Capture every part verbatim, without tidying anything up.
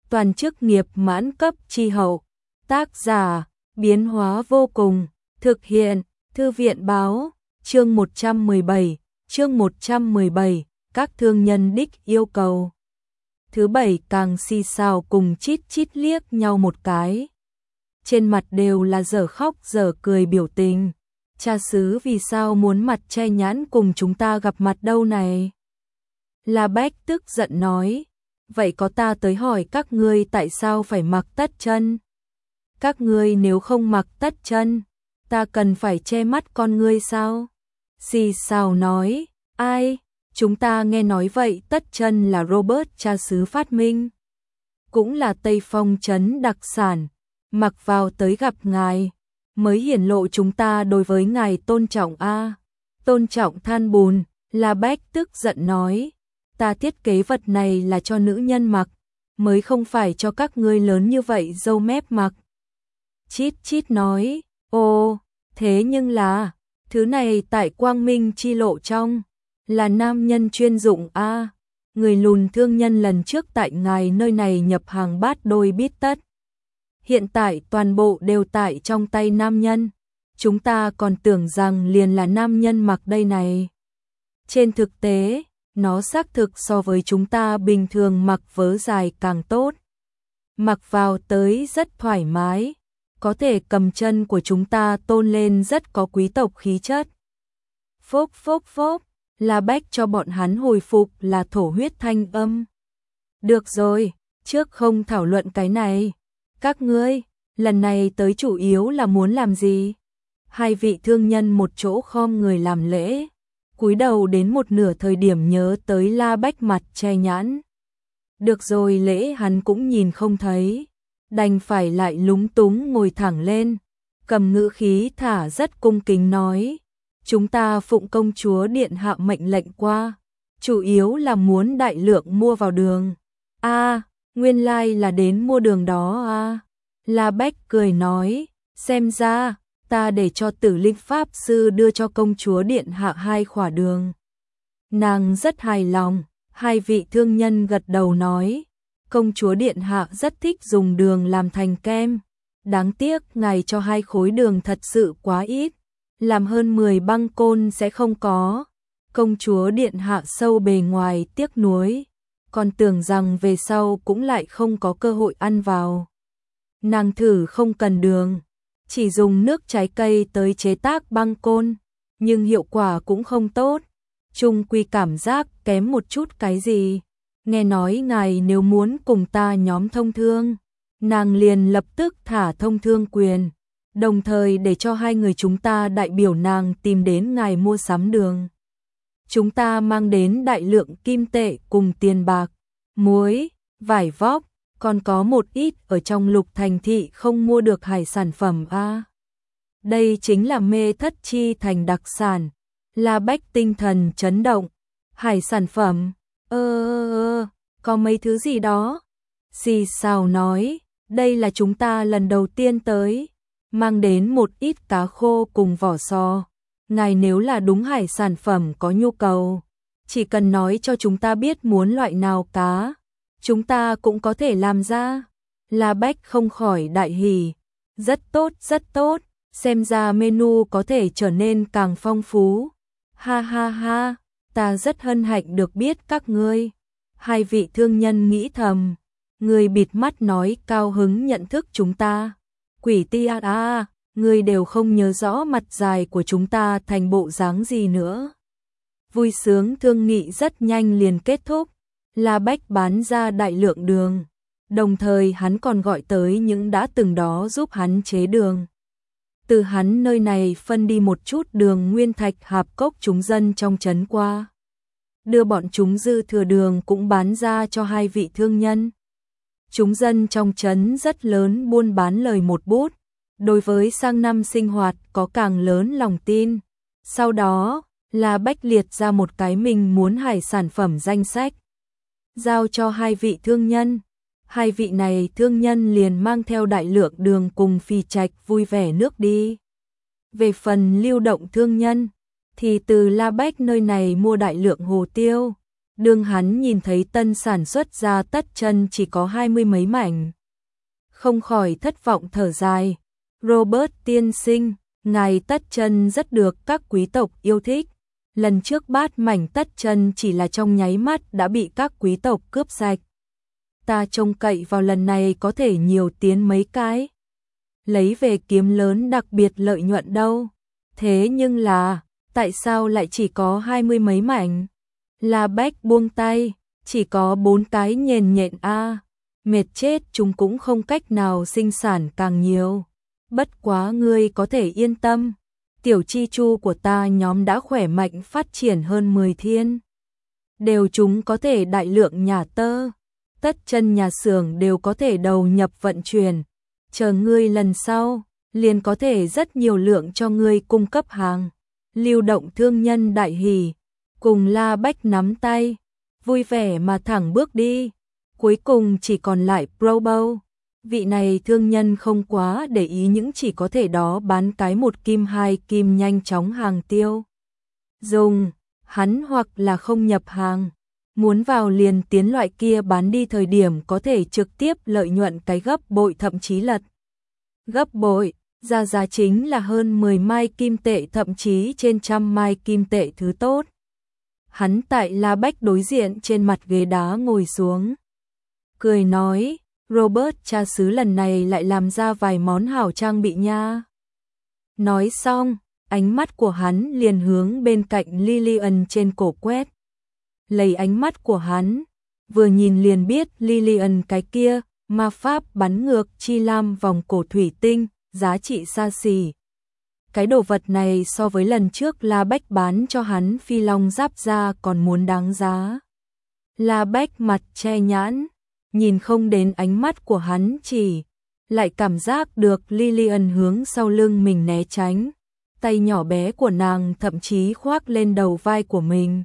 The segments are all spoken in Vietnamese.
toàn chức nghiệp mãn cấp chi hậu. Tác giả, biến hóa vô cùng, thực hiện, Thư viện báo, chương một trăm mười bảy, chương một trăm mười bảy, các thương nhân đích yêu cầu. Thứ bảy càng xì xào cùng chít chít liếc nhau một cái. Trên mặt đều là dở khóc dở cười biểu tình. Cha xứ vì sao muốn mặt che nhãn cùng chúng ta gặp mặt đâu này? La Bách tức giận nói, vậy có ta tới hỏi các ngươi tại sao phải mặc tất chân? Các ngươi nếu không mặc tất chân, ta cần phải che mắt con ngươi sao? Xì xào nói, ai? Chúng ta nghe nói vậy tất chân là Robert cha xứ phát minh. Cũng là Tây Phong trấn đặc sản, mặc vào tới gặp ngài, mới hiển lộ chúng ta đối với ngài tôn trọng a. Tôn trọng than bùn, La Bách tức giận nói, ta thiết kế vật này là cho nữ nhân mặc, mới không phải cho các ngươi lớn như vậy râu mép mặc. Chít chít nói, ồ, thế nhưng là, thứ này tại Quang Minh chi lộ trong, là nam nhân chuyên dụng a. Người lùn thương nhân lần trước tại ngài nơi này nhập hàng bát đôi bít tất. Hiện tại toàn bộ đều tại trong tay nam nhân. Chúng ta còn tưởng rằng liền là nam nhân mặc đây này. Trên thực tế, nó xác thực so với chúng ta bình thường mặc vớ dài càng tốt. Mặc vào tới rất thoải mái, có thể cầm chân của chúng ta tôn lên rất có quý tộc khí chất. Phốc phốc phốc, La Bách cho bọn hắn hồi phục là thổ huyết thanh âm. Được rồi, trước không thảo luận cái này. Các ngươi, lần này tới chủ yếu là muốn làm gì? Hai vị thương nhân một chỗ khom người làm lễ, cúi đầu đến một nửa thời điểm nhớ tới La Bách mặt che nhãn. Được rồi, lễ hắn cũng nhìn không thấy, đành phải lại lúng túng ngồi thẳng lên, cầm ngữ khí thả rất cung kính nói, chúng ta phụng công chúa điện hạ mệnh lệnh qua, chủ yếu là muốn đại lượng mua vào đường. A, à, nguyên lai là đến mua đường đó a. À. La Bách cười nói, xem ra ta để cho Tử Linh pháp sư đưa cho công chúa điện hạ hai khỏa đường. Nàng rất hài lòng, hai vị thương nhân gật đầu nói, công chúa điện hạ rất thích dùng đường làm thành kem. Đáng tiếc ngài cho hai khối đường thật sự quá ít, làm hơn mười băng côn sẽ không có. Công chúa điện hạ sâu bề ngoài tiếc nuối, còn tưởng rằng về sau cũng lại không có cơ hội ăn vào. Nàng thử không cần đường, chỉ dùng nước trái cây tới chế tác băng côn, nhưng hiệu quả cũng không tốt, chung quy cảm giác kém một chút cái gì. Nghe nói ngài nếu muốn cùng ta nhóm thông thương, nàng liền lập tức thả thông thương quyền, đồng thời để cho hai người chúng ta đại biểu nàng tìm đến ngài mua sắm đường. Chúng ta mang đến đại lượng kim tệ cùng tiền bạc, muối, vải vóc, còn có một ít ở trong Lục thành thị không mua được hải sản phẩm a. À. Đây chính là Mê Thất Chi thành đặc sản. La Bách tinh thần chấn động. Hải sản phẩm? Ơ ơ ơ, có mấy thứ gì đó? Xì xào nói, đây là chúng ta lần đầu tiên tới, mang đến một ít cá khô cùng vỏ sò. Ngài nếu là đúng hải sản phẩm có nhu cầu, chỉ cần nói cho chúng ta biết muốn loại nào cá, chúng ta cũng có thể làm ra. La Bách không khỏi đại hỉ. Rất tốt, rất tốt, xem ra menu có thể trở nên càng phong phú. Ha ha ha, ta rất hân hạnh được biết các ngươi. Hai vị thương nhân nghĩ thầm, người bịt mắt nói cao hứng nhận thức chúng ta. Quỷ tia à, người đều không nhớ rõ mặt dài của chúng ta thành bộ dáng gì nữa. Vui sướng thương nghị rất nhanh liền kết thúc. La Bách bán ra đại lượng đường, đồng thời hắn còn gọi tới những đã từng đó giúp hắn chế đường. Từ hắn nơi này phân đi một chút đường nguyên thạch hạp cốc chúng dân trong trấn qua. Đưa bọn chúng dư thừa đường cũng bán ra cho hai vị thương nhân. Chúng dân trong trấn rất lớn buôn bán lời một bút, đối với sang năm sinh hoạt có càng lớn lòng tin. Sau đó, La Bách liệt ra một cái mình muốn hải sản phẩm danh sách, giao cho hai vị thương nhân. Hai vị này thương nhân liền mang theo đại lượng đường cùng phi trạch vui vẻ nước đi. Về phần lưu động thương nhân, thì từ La Bách nơi này mua đại lượng hồ tiêu, Đương hắn nhìn thấy tân sản xuất ra tất chân chỉ có hai mươi mấy mảnh, không khỏi thất vọng thở dài. Robert tiên sinh, ngài tất chân rất được các quý tộc yêu thích. Lần trước bát mảnh tất chân chỉ là trong nháy mắt đã bị các quý tộc cướp sạch. Ta trông cậy vào lần này có thể nhiều tiến mấy cái, lấy về kiếm lớn đặc biệt lợi nhuận đâu. Thế nhưng là, tại sao lại chỉ có hai mươi mấy mảnh? La Bách buông tay, chỉ có bốn cái nhền nhện a, mệt chết chúng cũng không cách nào sinh sản càng nhiều. Bất quá ngươi có thể yên tâm, tiểu chi chu của ta nhóm đã khỏe mạnh phát triển hơn mười thiên. Đều chúng có thể đại lượng nhà tơ, tất chân nhà xưởng đều có thể đầu nhập vận chuyển. Chờ ngươi lần sau, liền có thể rất nhiều lượng cho ngươi cung cấp hàng. Lưu động thương nhân đại hỉ, cùng La Bách nắm tay, vui vẻ mà thẳng bước đi. Cuối cùng chỉ còn lại Probo. Vị này thương nhân không quá để ý những chỉ có thể đó bán cái một kim hai kim nhanh chóng hàng tiêu dùng, hắn hoặc là không nhập hàng, muốn vào liền tiến loại kia bán đi thời điểm có thể trực tiếp lợi nhuận cái gấp bội thậm chí lật gấp bội, ra giá chính là hơn mười mai kim tệ thậm chí trên trăm mai kim tệ thứ tốt. Hắn tại La Bách đối diện trên mặt ghế đá ngồi xuống, cười nói, Robert cha xứ lần này lại làm ra vài món hảo trang bị nha. Nói xong, ánh mắt của hắn liền hướng bên cạnh Lillian trên cổ quét. Lấy ánh mắt của hắn, vừa nhìn liền biết Lillian cái kia, ma pháp bắn ngược chi lam vòng cổ thủy tinh, giá trị xa xỉ. Cái đồ vật này so với lần trước La Bách bán cho hắn phi long giáp ra còn muốn đáng giá. La Bách mặt che nhãn, nhìn không đến ánh mắt của hắn, chỉ lại cảm giác được Lillian hướng sau lưng mình né tránh, tay nhỏ bé của nàng thậm chí khoác lên đầu vai của mình.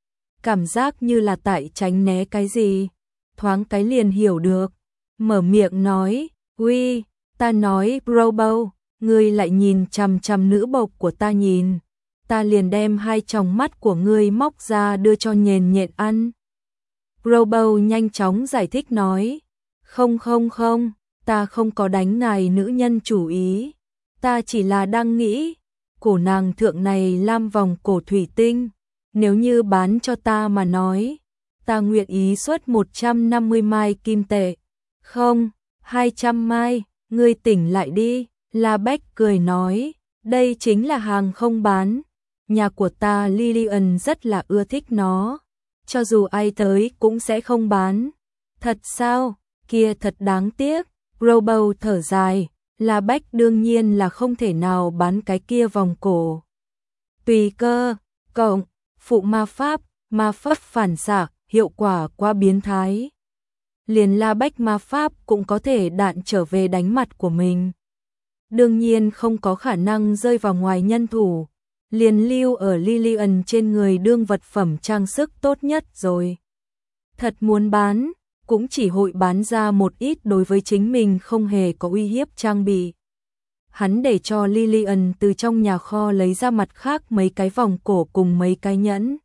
Cảm giác như là tại tránh né cái gì, thoáng cái liền hiểu được, mở miệng nói, "Uy, ta nói Probo, ngươi lại nhìn chằm chằm nữ bộc của ta nhìn, ta liền đem hai tròng mắt của ngươi móc ra đưa cho nhền nhện ăn." Probo nhanh chóng giải thích nói, "Không không không, ta không có đánh ngài nữ nhân chủ ý, ta chỉ là đang nghĩ, cổ nàng thượng này lam vòng cổ thủy tinh, nếu như bán cho ta mà nói, ta nguyện ý xuất một trăm năm mươi mai kim tệ." "Không, hai trăm mai, ngươi tỉnh lại đi." La Bách cười nói, "Đây chính là hàng không bán, nhà của ta Lillian rất là ưa thích nó, cho dù ai tới cũng sẽ không bán." "Thật sao? Kia thật đáng tiếc." Robo thở dài, La Bách đương nhiên là không thể nào bán cái kia vòng cổ. Tùy cơ, cộng, phụ ma pháp, ma pháp phản xạ, hiệu quả quá biến thái. Liền La Bách ma pháp cũng có thể đạn trở về đánh mặt của mình. Đương nhiên không có khả năng rơi vào ngoài nhân thủ, liền lưu ở Lillian trên người đương vật phẩm trang sức tốt nhất rồi. Thật muốn bán, cũng chỉ hội bán ra một ít đối với chính mình không hề có uy hiếp trang bị. Hắn để cho Lillian từ trong nhà kho lấy ra mặt khác mấy cái vòng cổ cùng mấy cái nhẫn.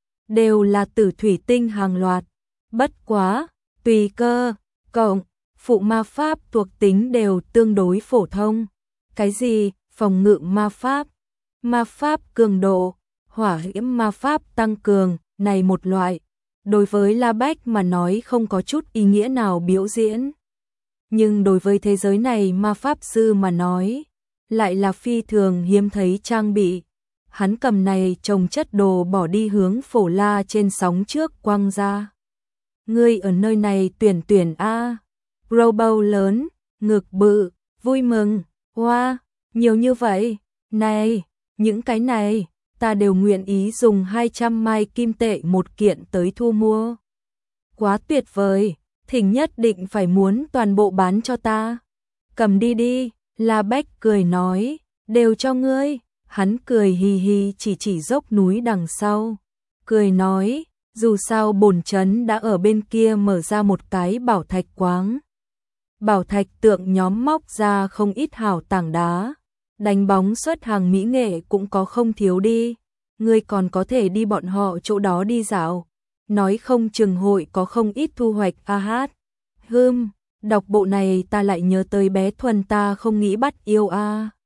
Đều là tử thủy tinh hàng loạt. Bất quá, tùy cơ, cộng, phụ ma pháp thuộc tính đều tương đối phổ thông. Cái gì, phòng ngự ma pháp, ma pháp cường độ, hỏa hiểm ma pháp tăng cường, này một loại. Đối với La Bách mà nói không có chút ý nghĩa nào biểu diễn. Nhưng đối với thế giới này ma pháp sư mà nói, lại là phi thường hiếm thấy trang bị. Hắn cầm này trồng chất đồ bỏ đi hướng Phổ La trên sóng trước quăng ra. "Ngươi ở nơi này tuyển tuyển a." Robo lớn, ngực bự, vui mừng, "Hoa, nhiều như vậy, này, những cái này, ta đều nguyện ý dùng hai trăm mai kim tệ một kiện tới thu mua. Quá tuyệt vời, thỉnh nhất định phải muốn toàn bộ bán cho ta." "Cầm đi đi." La Bách cười nói, "Đều cho ngươi." Hắn cười hì hì chỉ chỉ dốc núi đằng sau, cười nói, "Dù sao bổn trấn đã ở bên kia mở ra một cái bảo thạch quáng. Bảo thạch tượng nhóm móc ra không ít hảo tảng đá, đánh bóng xuất hàng mỹ nghệ cũng có không thiếu đi. Ngươi còn có thể đi bọn họ chỗ đó đi dạo, nói không chừng hội có không ít thu hoạch a hát. Hưm, đọc bộ này ta lại nhớ tới bé Thuần ta không nghĩ bắt yêu a.